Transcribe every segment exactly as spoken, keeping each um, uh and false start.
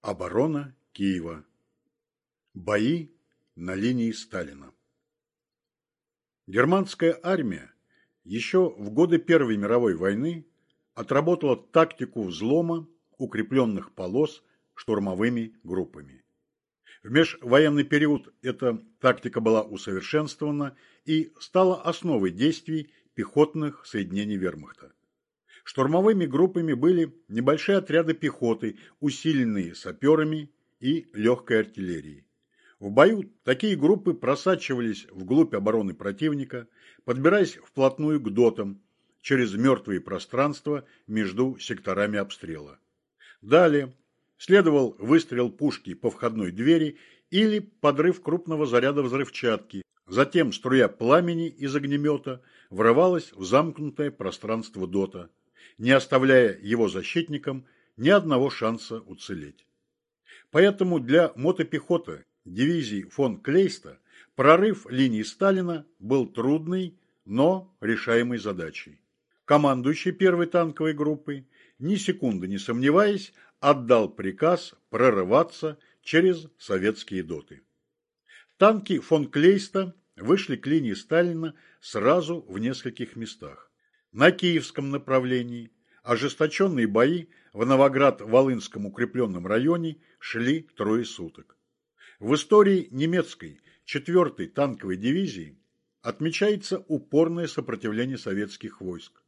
Оборона Киева. Бои на линии Сталина. Германская армия еще в годы Первой мировой войны отработала тактику взлома укрепленных полос штурмовыми группами. В межвоенный период эта тактика была усовершенствована и стала основой действий пехотных соединений вермахта. Штурмовыми группами были небольшие отряды пехоты, усиленные саперами и легкой артиллерией. В бою такие группы просачивались вглубь обороны противника, подбираясь вплотную к дотам, через мертвые пространства между секторами обстрела. Далее следовал выстрел пушки по входной двери или подрыв крупного заряда взрывчатки. Затем струя пламени из огнемета врывалась в замкнутое пространство дота, не оставляя его защитникам ни одного шанса уцелеть. Поэтому для мотопехоты дивизии фон Клейста прорыв линии Сталина был трудной, но решаемой задачей. Командующий первой танковой группой, ни секунды не сомневаясь, отдал приказ прорываться через советские доты. Танки фон Клейста вышли к линии Сталина сразу в нескольких местах. На Киевском направлении ожесточенные бои в Новоград-Волынском укрепленном районе шли трое суток. В истории немецкой четвёртой танковой дивизии отмечается упорное сопротивление советских войск.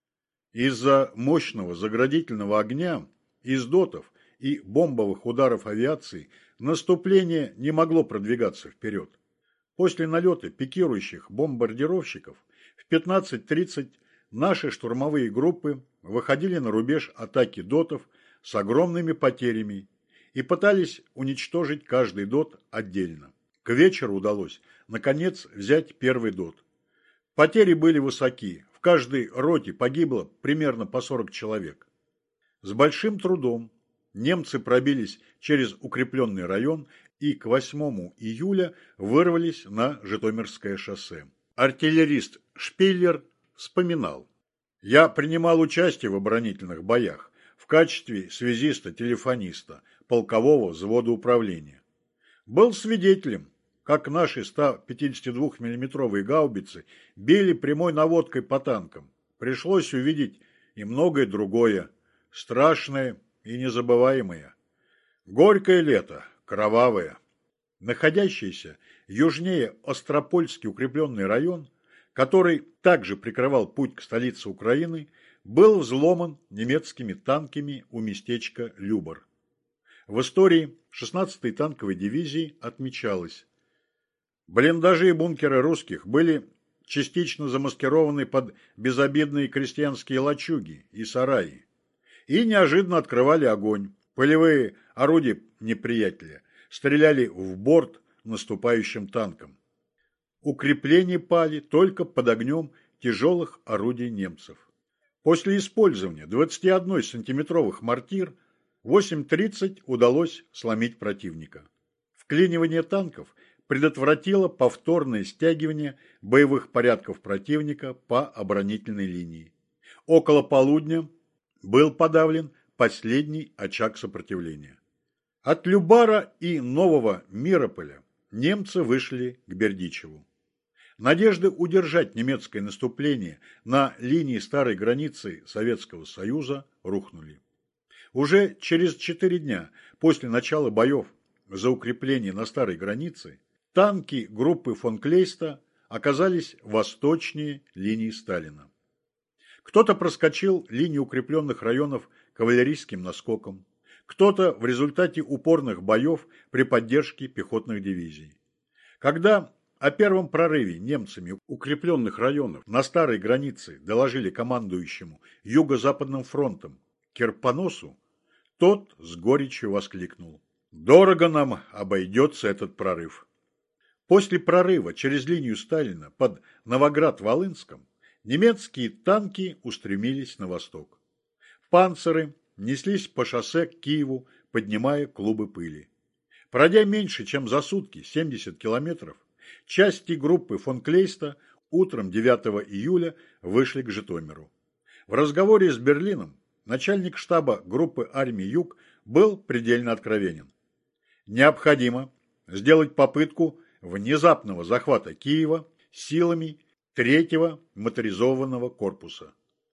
Из-за мощного заградительного огня из дотов и бомбовых ударов авиации наступление не могло продвигаться вперед. После налета пикирующих бомбардировщиков в пятнадцать тридцать наши штурмовые группы выходили на рубеж атаки дотов с огромными потерями и пытались уничтожить каждый дот отдельно. К вечеру удалось, наконец, взять первый дот. Потери были высоки, в каждой роте погибло примерно по сорок человек. С большим трудом немцы пробились через укрепленный район и к восьмому июля вырвались на Житомирское шоссе. Артиллерист Шпиллер вспоминал: «Я принимал участие в оборонительных боях в качестве связиста-телефониста полкового взвода управления. Был свидетелем, как наши сто пятидесятидвухмиллиметровые гаубицы били прямой наводкой по танкам. Пришлось увидеть и многое другое, страшное и незабываемое. Горькое лето, кровавое». Находящийся южнее Остропольский укрепленный район, который также прикрывал путь к столице Украины, был взломан немецкими танками у местечка Любар. В истории шестнадцатой танковой дивизии отмечалось: блиндажи и бункеры русских были частично замаскированы под безобидные крестьянские лачуги и сараи и неожиданно открывали огонь. Полевые орудия неприятеля стреляли в борт наступающим танкам. Укрепления пали только под огнем тяжелых орудий немцев. После использования двадцатиодносантиметровых мортир в восемь тридцать удалось сломить противника. Вклинивание танков предотвратило повторное стягивание боевых порядков противника по оборонительной линии. Около полудня был подавлен последний очаг сопротивления. От Любара и Нового Мирополя немцы вышли к Бердичеву. Надежды удержать немецкое наступление на линии старой границы Советского Союза рухнули. Уже через четыре дня после начала боев за укрепление на старой границе танки группы фон Клейста оказались восточнее линии Сталина. Кто-то проскочил линию укрепленных районов кавалерийским наскоком, кто-то в результате упорных боев при поддержке пехотных дивизий. Когда о первом прорыве немцами укрепленных районов на старой границе доложили командующему Юго-Западным фронтом Кирпоносу, тот с горечью воскликнул: «Дорого нам обойдется этот прорыв». После прорыва через линию Сталина под Новоград-Волынском немецкие танки устремились на восток. Панцеры неслись по шоссе к Киеву, поднимая клубы пыли. Пройдя меньше, чем за сутки, семьдесят километров, части группы фон Клейста утром девятого июля вышли к Житомиру. В разговоре с Берлином начальник штаба группы армии Юг был предельно откровенен. Необходимо сделать попытку внезапного захвата Киева силами третьего моторизованного корпуса.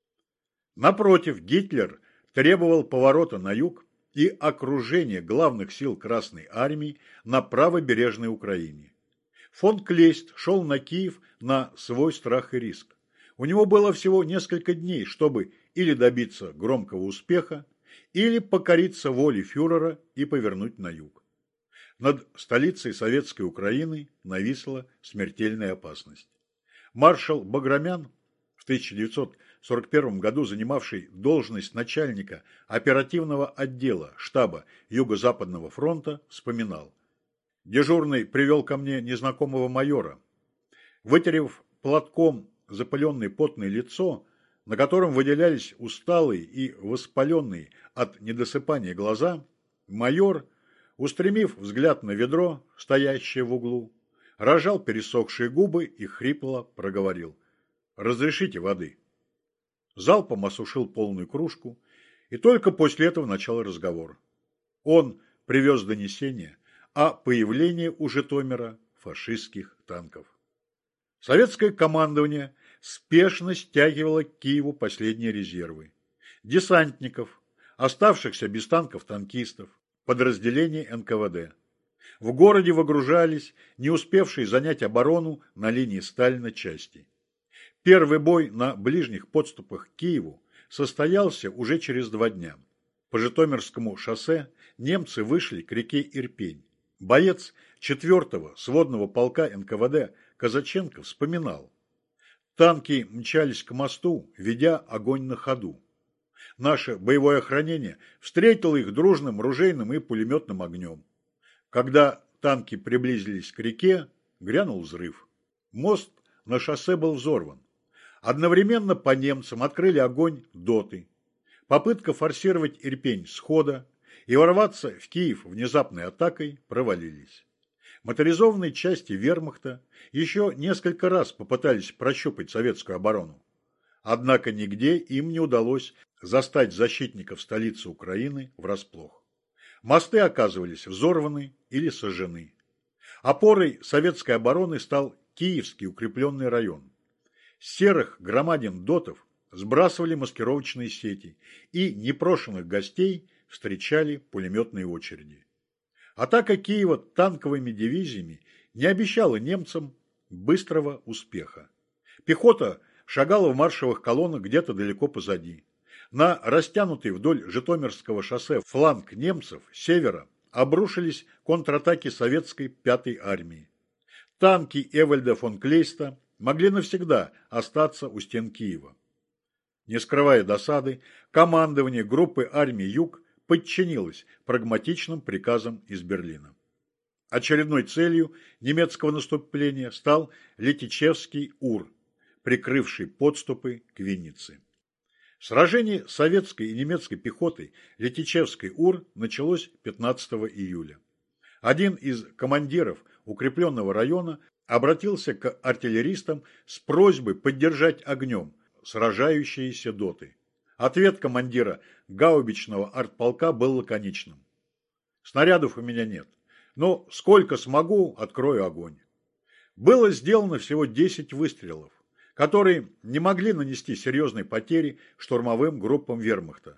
Напротив, Гитлер требовал поворота на юг и окружения главных сил Красной Армии на правобережной Украине. Фон Клейст шел на Киев на свой страх и риск. У него было всего несколько дней, чтобы или добиться громкого успеха, или покориться воле фюрера и повернуть на юг. Над столицей Советской Украины нависла смертельная опасность. Маршал Баграмян, в тысяча девятьсот сорок первом году занимавший должность начальника оперативного отдела штаба Юго-Западного фронта, вспоминал: «Дежурный привел ко мне незнакомого майора. Вытерев платком запыленное потное лицо, на котором выделялись усталые и воспаленные от недосыпания глаза, майор, устремив взгляд на ведро, стоящее в углу, разжал пересохшие губы и хрипло проговорил: «Разрешите воды». Залпом осушил полную кружку, и только после этого начал разговор. Он привез донесение о появлении у Житомира фашистских танков. Советское командование спешно стягивало к Киеву последние резервы. Десантников, оставшихся без танков танкистов, подразделений эн ка вэ дэ. В городе выгружались не успевшие занять оборону на линии Сталина части. Первый бой на ближних подступах к Киеву состоялся уже через два дня. По Житомирскому шоссе немцы вышли к реке Ирпень. Боец четвёртого сводного полка эн ка вэ дэ Казаченко вспоминал: «Танки мчались к мосту, ведя огонь на ходу. Наше боевое охранение встретило их дружным ружейным и пулеметным огнем. Когда танки приблизились к реке, грянул взрыв. Мост на шоссе был взорван. Одновременно по немцам открыли огонь доты. Попытка форсировать Ирпень с хода и ворваться в Киев внезапной атакой провалились. Моторизованные части вермахта еще несколько раз попытались прощупать советскую оборону. Однако нигде им не удалось застать защитников столицы Украины врасплох. Мосты оказывались взорваны или сожжены. Опорой советской обороны стал Киевский укрепленный район. С серых громадин дотов сбрасывали маскировочные сети, и непрошенных гостей встречали пулеметные очереди. Атака Киева танковыми дивизиями не обещала немцам быстрого успеха. Пехота шагала в маршевых колоннах где-то далеко позади. На растянутый вдоль Житомирского шоссе фланг немцев с севера обрушились контратаки советской пятой армии. Танки Эвальда фон Клейста могли навсегда остаться у стен Киева. Не скрывая досады, командование группы армий Юг подчинилось прагматичным приказам из Берлина. Очередной целью немецкого наступления стал Летичевский Ур, прикрывший подступы к Виннице. Сражение советской и немецкой пехотой Летичевский Ур началось пятнадцатого июля. Один из командиров укрепленного района обратился к артиллеристам с просьбой поддержать огнем сражающиеся доты. Ответ командира гаубичного артполка был лаконичным: «Снарядов у меня нет, но сколько смогу, открою огонь». Было сделано всего десять выстрелов, которые не могли нанести серьезной потери штурмовым группам вермахта.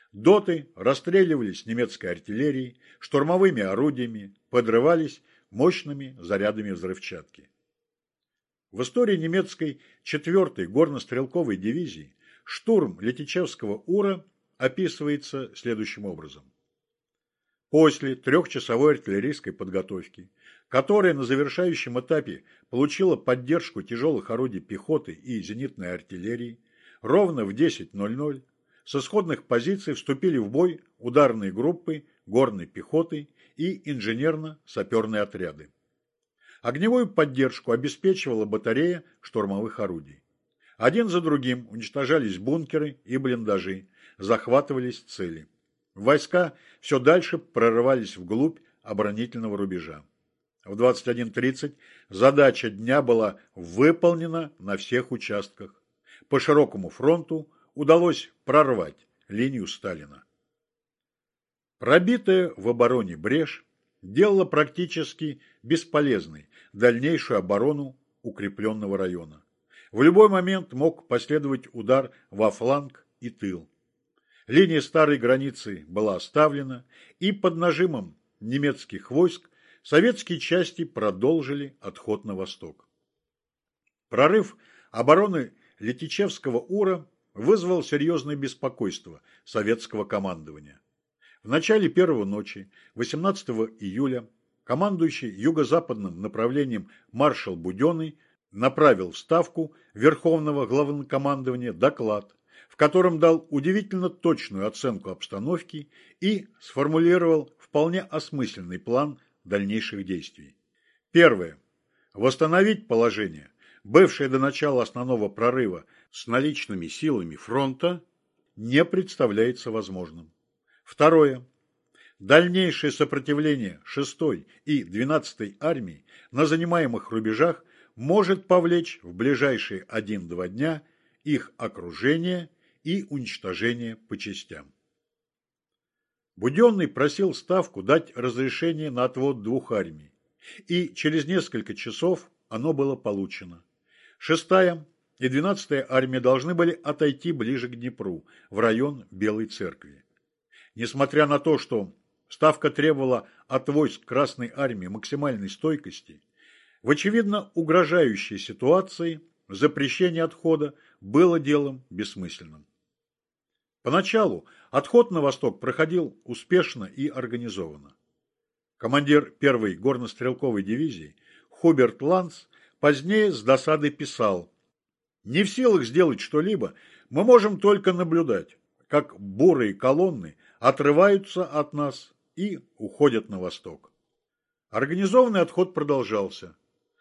Доты расстреливались немецкой артиллерией, штурмовыми орудиями, подрывались мощными зарядами взрывчатки. В истории немецкой четвёртой горно-стрелковой дивизии штурм Летичевского Ура описывается следующим образом. После трехчасовой артиллерийской подготовки, которая на завершающем этапе получила поддержку тяжелых орудий пехоты и зенитной артиллерии, ровно в десять ноль ноль с исходных позиций вступили в бой ударные группы горной пехоты и инженерно-саперные отряды. Огневую поддержку обеспечивала батарея штурмовых орудий. Один за другим уничтожались бункеры и блиндажи, захватывались цели. Войска все дальше прорывались вглубь оборонительного рубежа. В двадцать один тридцать задача дня была выполнена на всех участках. По широкому фронту удалось прорвать линию Сталина. Пробитая в обороне брешь делала практически бесполезной дальнейшую оборону укрепленного района. В любой момент мог последовать удар во фланг и тыл. Линия старой границы была оставлена, и под нажимом немецких войск советские части продолжили отход на восток. Прорыв обороны Летичевского-Ура вызвал серьезное беспокойство советского командования. В начале первой ночи, восемнадцатого июля, командующий юго-западным направлением маршал Буденный направил в Ставку Верховного Главнокомандования доклад, в котором дал удивительно точную оценку обстановки и сформулировал вполне осмысленный план дальнейших действий. Первое. Восстановить положение, бывшее до начала основного прорыва с наличными силами фронта, не представляется возможным. Второе. Дальнейшее сопротивление шестой и двенадцатой армии на занимаемых рубежах может повлечь в ближайшие один-два дня их окружение и уничтожение по частям. Буденный просил Ставку дать разрешение на отвод двух армий, и через несколько часов оно было получено. Шестая и двенадцатая армия должны были отойти ближе к Днепру, в район Белой Церкви. Несмотря на то, что Ставка требовала от войск Красной армии максимальной стойкости, в очевидно угрожающей ситуации запрещение отхода было делом бессмысленным. Поначалу отход на восток проходил успешно и организованно. Командир первой горнострелковой дивизии Хуберт Ланц позднее с досадой писал: «Не в силах сделать что-либо, мы можем только наблюдать, как бурые колонны отрываются от нас и уходят на восток». Организованный отход продолжался.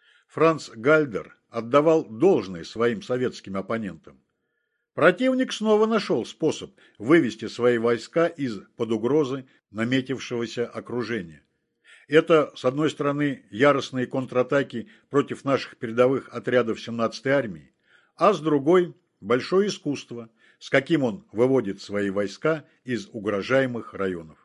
Франц Гальдер отдавал должное своим советским оппонентам. Противник снова нашел способ вывести свои войска из-под угрозы наметившегося окружения. Это, с одной стороны, яростные контратаки против наших передовых отрядов семнадцатой армии, а с другой – большое искусство, с каким он выводит свои войска из угрожаемых районов.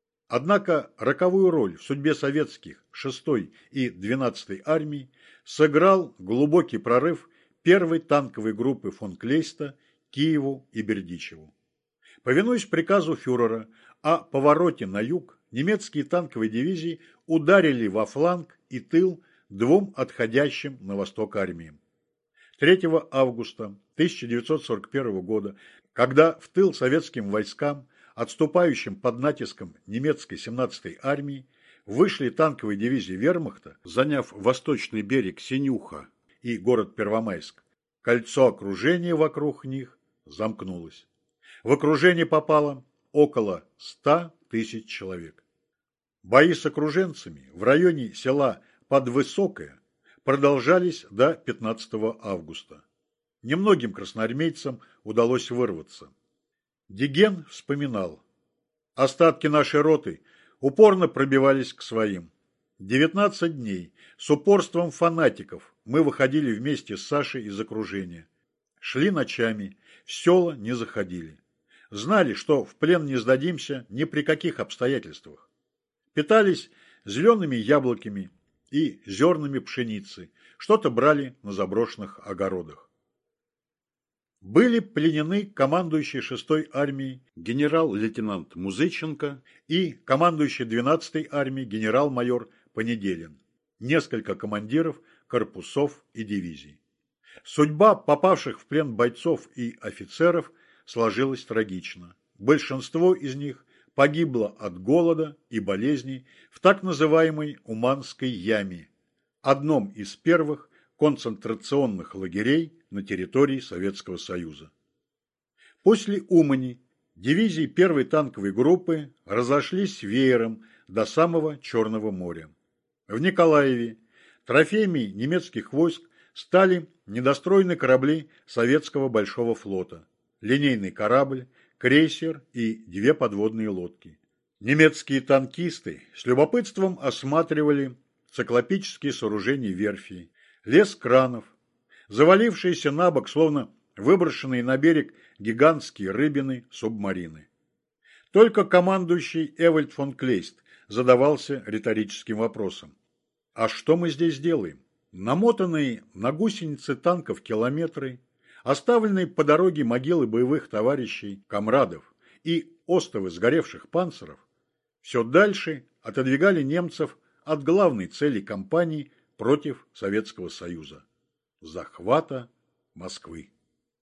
Однако роковую роль в судьбе советских шестой и двенадцатой армий сыграл глубокий прорыв первой танковой группы фон Клейста к Киеву и Бердичеву. Повинуясь приказу фюрера о повороте на юг, немецкие танковые дивизии ударили во фланг и тыл двум отходящим на восток армиям. третьего августа тысяча девятьсот сорок первого года, когда в тыл советским войскам, отступающим под натиском немецкой семнадцатой армии, вышли танковые дивизии вермахта, заняв восточный берег Синюха и город Первомайск, кольцо окружения вокруг них замкнулось. В окружение попало около ста тысяч человек. Бои с окруженцами в районе села Подвысокое продолжались до пятнадцатого августа. Немногим красноармейцам удалось вырваться. Диген вспоминал: «Остатки нашей роты упорно пробивались к своим. девятнадцать дней с упорством фанатиков мы выходили вместе с Сашей из окружения. Шли ночами, в села не заходили. Знали, что в плен не сдадимся ни при каких обстоятельствах. Питались зелеными яблоками и зернами пшеницы, что-то брали на заброшенных огородах. Были пленены командующий шестой армией генерал-лейтенант Музыченко и командующий двенадцатой армией генерал-майор Понеделин, несколько командиров корпусов и дивизий. Судьба попавших в плен бойцов и офицеров сложилась трагично. Большинство из них погибло от голода и болезней в так называемой Уманской яме, одном из первых концентрационных лагерей на территории Советского Союза. После Умани дивизии первой танковой группы разошлись веером до самого Черного моря. В Николаеве трофеями немецких войск стали недостроенные корабли советского большого флота, линейный корабль, крейсер и две подводные лодки. Немецкие танкисты с любопытством осматривали циклопические сооружения верфи, лес кранов, завалившиеся на бок, словно выброшенные на берег гигантские рыбины субмарины. Только командующий Эвальд фон Клейст задавался риторическим вопросом. А что мы здесь делаем? Намотанные на гусеницы танков километры, оставленные по дороге могилы боевых товарищей, комрадов и остовы сгоревших панцеров все дальше отодвигали немцев от главной цели кампании против Советского Союза – захвата Москвы.